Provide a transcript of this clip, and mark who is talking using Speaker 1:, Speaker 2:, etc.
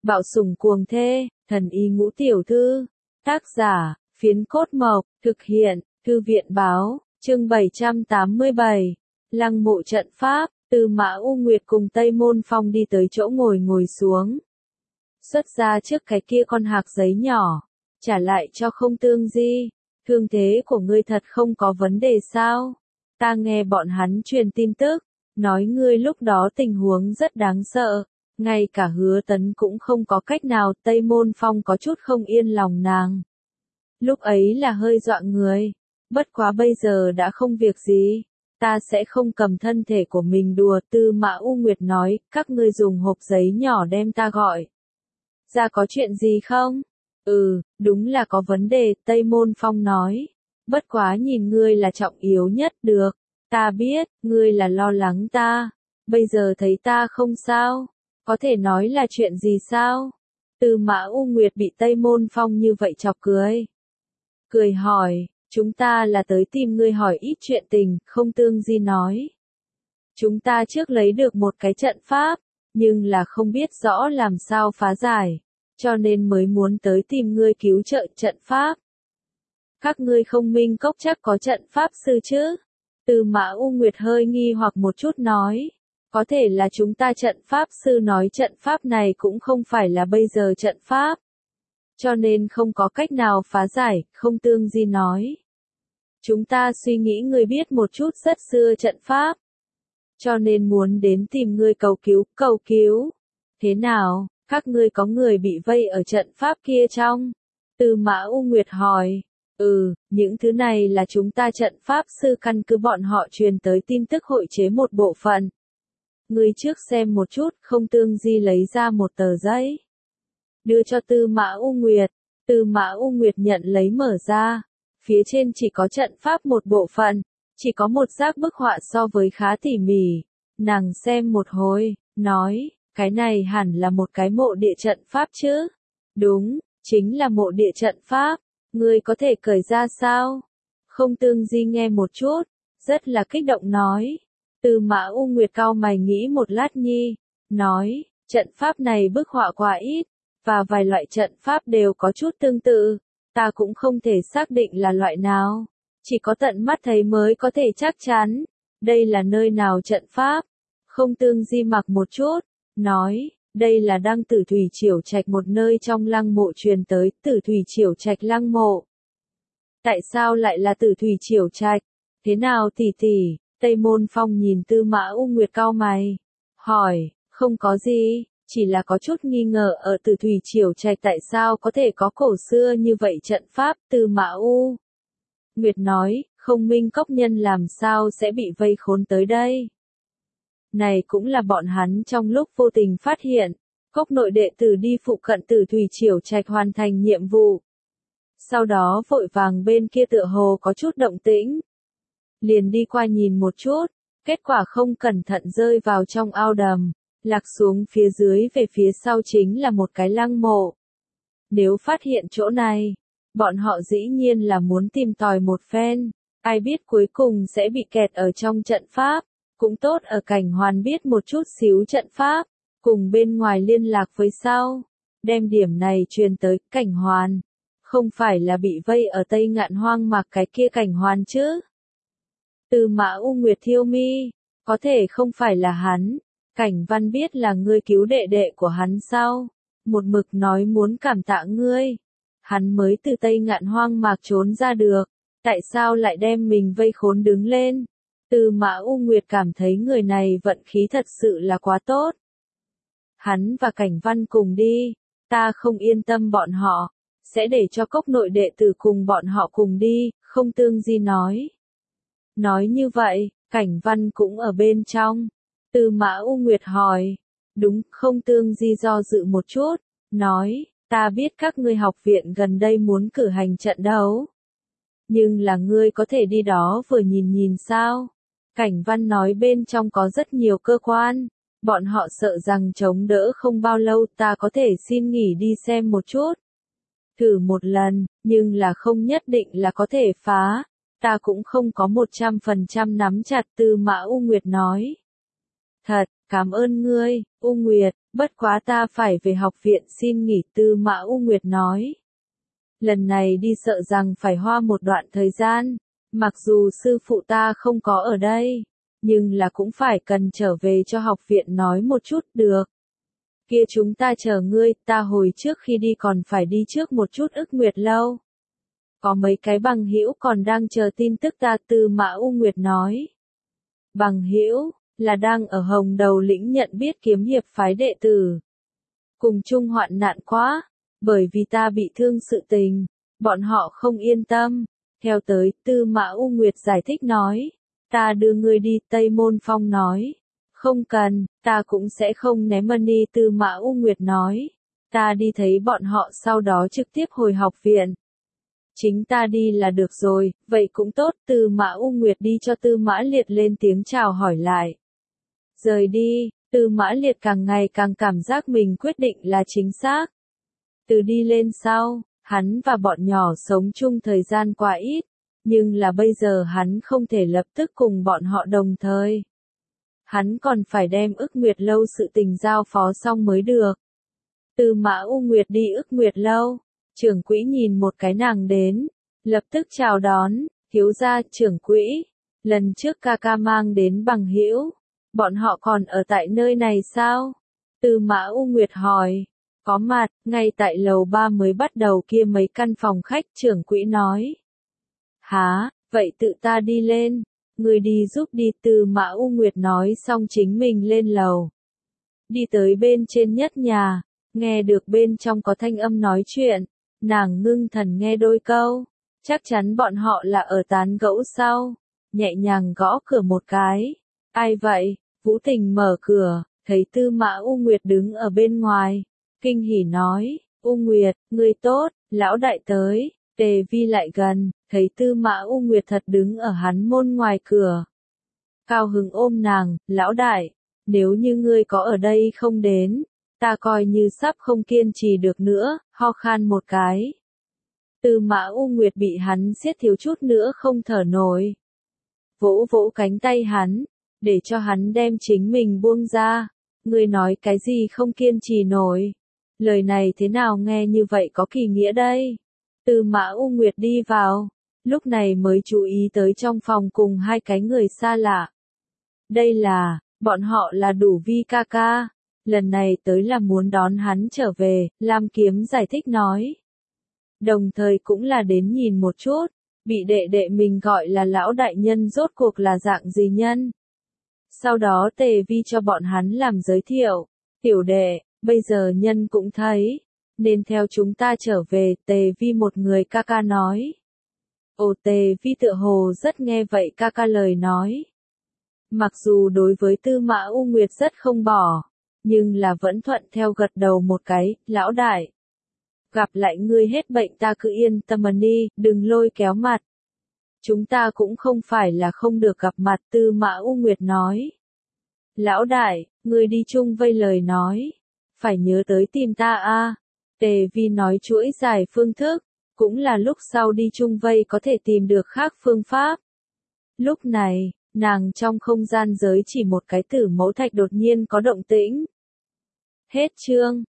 Speaker 1: Bạo sủng cuồng thê, thần y ngũ tiểu thư. Tác giả, Phiến Cốt Mộc, thực hiện, Thư viện Báo, chương 787. Lăng mộ trận pháp, Tư Mã U Nguyệt cùng Tây Môn Phong đi tới chỗ ngồi xuống. Xuất ra trước cái kia con hạc giấy nhỏ, trả lại cho Không Tương Di. Thương thế của ngươi thật không có vấn đề sao? Ta nghe bọn hắn truyền tin tức, nói ngươi lúc đó tình huống rất đáng sợ, ngay cả Hứa Tấn cũng không có cách nào. Tây Môn Phong có chút không yên lòng nàng. Lúc ấy là hơi dọa người, bất quá bây giờ đã không việc gì, ta sẽ không cầm thân thể của mình đùa. Tư Mã U Nguyệt nói, các ngươi dùng hộp giấy nhỏ đem ta gọi ra có chuyện gì không? Đúng là có vấn đề, Tây Môn Phong nói. Bất quá nhìn ngươi là trọng yếu nhất, được. Ta biết, ngươi là lo lắng ta. Bây giờ thấy ta không sao. Có thể nói là chuyện gì sao? Tư Mã U Nguyệt bị Tây Môn Phong như vậy chọc cười. Cười hỏi, chúng ta là tới tìm ngươi hỏi ít chuyện tình, Không Tương Di nói. Chúng ta trước lấy được một cái trận pháp, nhưng là không biết rõ làm sao phá giải, cho nên mới muốn tới tìm ngươi cứu trợ trận pháp. Các ngươi Không Minh Cốc chắc có trận pháp sư chứ? Tư Mã U Nguyệt hơi nghi hoặc một chút nói. Có thể là chúng ta trận pháp sư nói trận pháp này cũng không phải là bây giờ trận pháp, cho nên không có cách nào phá giải, Không Tương Di nói. Chúng ta suy nghĩ ngươi biết một chút rất xưa trận pháp, cho nên muốn đến tìm ngươi cầu cứu. Thế nào, các ngươi có người bị vây ở trận pháp kia trong? Tư Mã U Nguyệt hỏi. Những thứ này là chúng ta trận pháp sư căn cứ bọn họ truyền tới tin tức hội chế một bộ phận. Ngươi trước xem một chút. Không Tương Di lấy ra một tờ giấy, đưa cho Tư Mã U Nguyệt. Tư Mã U Nguyệt nhận lấy mở ra. Phía trên chỉ có trận pháp một bộ phận, chỉ có một rác bức họa so với khá tỉ mỉ. Nàng xem một hồi, nói, cái này hẳn là một cái mộ địa trận pháp chứ? Đúng, chính là mộ địa trận pháp. Ngươi có thể cởi ra sao? Không Tương Di nghe một chút, rất là kích động nói. Tư Mã U Nguyệt cau mày nghĩ một lát nhi, nói, trận pháp này bức họa quá ít, và vài loại trận pháp đều có chút tương tự, ta cũng không thể xác định là loại nào, chỉ có tận mắt thấy mới có thể chắc chắn. Đây là nơi nào trận pháp? Không Tương Di mặc một chút, nói, đây là Đăng Tử Thủy Triểu Trạch, một nơi trong lăng mộ truyền tới. Tử Thủy Triểu Trạch lăng mộ. Tại sao lại là Tử Thủy Triểu Trạch? Thế nào tỷ tỷ? Tây Môn Phong nhìn Tư Mã U Nguyệt cau mày, hỏi, không có gì, chỉ là có chút nghi ngờ ở Tử Thủy Triểu Trạch tại sao có thể có cổ xưa như vậy trận pháp. Tư Mã U Nguyệt nói, Không Minh Cốc nhân làm sao sẽ bị vây khốn tới đây? Này cũng là bọn hắn trong lúc vô tình phát hiện, cốc nội đệ tử đi phụ cận Tử Thủy Triểu Trạch hoàn thành nhiệm vụ. Sau đó vội vàng bên kia tựa hồ có chút động tĩnh, liền đi qua nhìn một chút, kết quả không cẩn thận rơi vào trong ao đầm, lạc xuống phía dưới. Về phía sau chính là một cái lăng mộ. Nếu phát hiện chỗ này, bọn họ dĩ nhiên là muốn tìm tòi một phen, ai biết cuối cùng sẽ bị kẹt ở trong trận pháp. Cũng tốt ở Cảnh Hoàn biết một chút xíu trận pháp, cùng bên ngoài liên lạc với sau, đem điểm này truyền tới. Cảnh Hoàn, không phải là bị vây ở Tây Ngạn Hoang Mạc cái kia Cảnh Hoàn chứ? Tư Mã U Nguyệt thiêu mi, có thể không phải là hắn. Cảnh Văn biết là ngươi cứu đệ đệ của hắn sao? Một mực nói muốn cảm tạ ngươi, hắn mới từ Tây Ngạn Hoang Mạc trốn ra được, tại sao lại đem mình vây khốn đứng lên? Tư Mã U Nguyệt cảm thấy người này vận khí thật sự là quá tốt. Hắn và Cảnh Văn cùng đi, ta không yên tâm bọn họ, sẽ để cho cốc nội đệ tử cùng bọn họ cùng đi. Không Tương Di nói. Nói như vậy, Cảnh Văn cũng ở bên trong. Tư Mã U Nguyệt hỏi. Đúng. Không Tương Di do dự một chút, nói, ta biết các ngươi học viện gần đây muốn cử hành trận đấu, nhưng là ngươi có thể đi đó vừa nhìn nhìn sao? Cảnh Văn nói bên trong có rất nhiều cơ quan, bọn họ sợ rằng chống đỡ không bao lâu. Ta có thể xin nghỉ đi xem một chút, thử một lần, nhưng là không nhất định là có thể phá, ta cũng không có 100% nắm chặt. Tư Mã U Nguyệt nói. Thật, Cảm ơn ngươi, U Nguyệt, bất quá ta phải về học viện xin nghỉ. Tư Mã U Nguyệt nói. Lần này đi sợ rằng phải hoa một đoạn thời gian, mặc dù sư phụ ta không có ở đây, nhưng là cũng phải cần trở về cho học viện nói một chút được. Kia chúng ta chờ ngươi, ta hồi trước khi đi còn phải đi trước một chút Ức Nguyệt lâu. Có mấy cái bằng hữu còn đang chờ tin tức ta. Tư Mã U Nguyệt nói. Bằng hữu là đang ở Hồng Đầu lĩnh nhận biết kiếm hiệp phái đệ tử. Cùng chung hoạn nạn quá, bởi vì ta bị thương sự tình, bọn họ không yên tâm. Theo tới, Tư Mã U Nguyệt giải thích nói, ta đưa ngươi đi. Tây Môn Phong nói, không cần, ta cũng sẽ không ném money. Tư Mã U Nguyệt nói, ta đi thấy bọn họ sau đó trực tiếp hồi học viện. Chính ta đi là được rồi, vậy cũng tốt. Tư Mã U Nguyệt đi cho Tư Mã Liệt lên tiếng chào hỏi lại. Rời đi, Tư Mã Liệt càng ngày càng cảm giác mình quyết định là chính xác. Từ đi lên sau, hắn và bọn nhỏ sống chung thời gian quá ít, nhưng là bây giờ hắn không thể lập tức cùng bọn họ đồng thời. Hắn còn phải đem Ức Nguyệt lâu sự tình giao phó xong mới được. Tư Mã U Nguyệt đi Ức Nguyệt lâu, trưởng quỹ nhìn một cái nàng đến, lập tức chào đón, thiếu gia. Trưởng quỹ, lần trước ca ca mang đến bằng hữu, bọn họ còn ở tại nơi này sao? Tư Mã U Nguyệt hỏi. Có mặt, ngay tại lầu 3 mới bắt đầu kia mấy căn phòng khách. Trưởng quỹ nói. Hả, vậy tự ta đi lên, người đi giúp đi. Tư Mã U Nguyệt nói xong chính mình lên lầu. Đi tới bên trên nhất nhà, nghe được bên trong có thanh âm nói chuyện, nàng ngưng thần nghe đôi câu, chắc chắn bọn họ là ở tán gẫu sau, nhẹ nhàng gõ cửa một cái. Ai vậy? Vũ Tình mở cửa, thấy Tư Mã U Nguyệt đứng ở bên ngoài, kinh hỉ nói, U Nguyệt, ngươi tốt, lão đại tới. Tề Vi lại gần, thấy Tư Mã U Nguyệt thật đứng ở hắn môn ngoài cửa. Cao hứng ôm nàng, lão đại, nếu như ngươi có ở đây không đến, ta coi như sắp không kiên trì được nữa. Ho khan một cái. Tư Mã U Nguyệt bị hắn siết thiếu chút nữa không thở nổi. Vỗ vỗ cánh tay hắn, để cho hắn đem chính mình buông ra. Ngươi nói cái gì không kiên trì nổi? Lời này thế nào nghe như vậy có kỳ nghĩa đây? Tư Mã U Nguyệt đi vào, lúc này mới chú ý tới trong phòng cùng hai cái người xa lạ. Đây là, bọn họ là Đủ Vi ca ca, lần này tới là muốn đón hắn trở về. Lam Kiếm giải thích nói. Đồng thời cũng là đến nhìn một chút, bị đệ đệ mình gọi là lão đại nhân rốt cuộc là dạng gì nhân. Sau đó Tề Vi cho bọn hắn làm giới thiệu, tiểu đệ, bây giờ nhân cũng thấy, nên theo chúng ta trở về. Tề Vi một người ca ca nói. Ồ, Tề Vi tựa hồ rất nghe vậy ca ca lời nói. Mặc dù đối với Tư Mã U Nguyệt rất không bỏ, nhưng là vẫn thuận theo gật đầu một cái. Lão đại, gặp lại ngươi hết bệnh ta cứ yên tâm đi, đừng lôi kéo mặt. Chúng ta cũng không phải là không được gặp mặt. Tư Mã U Nguyệt nói. Lão đại, ngươi đi chung vây lời nói, phải nhớ tới tìm ta a. Tề Vi nói chuỗi dài phương thức, cũng là lúc sau đi chung vây có thể tìm được khác phương pháp. Lúc này, nàng trong không gian giới chỉ một cái tử mẫu thạch đột nhiên có động tĩnh. Hết chương.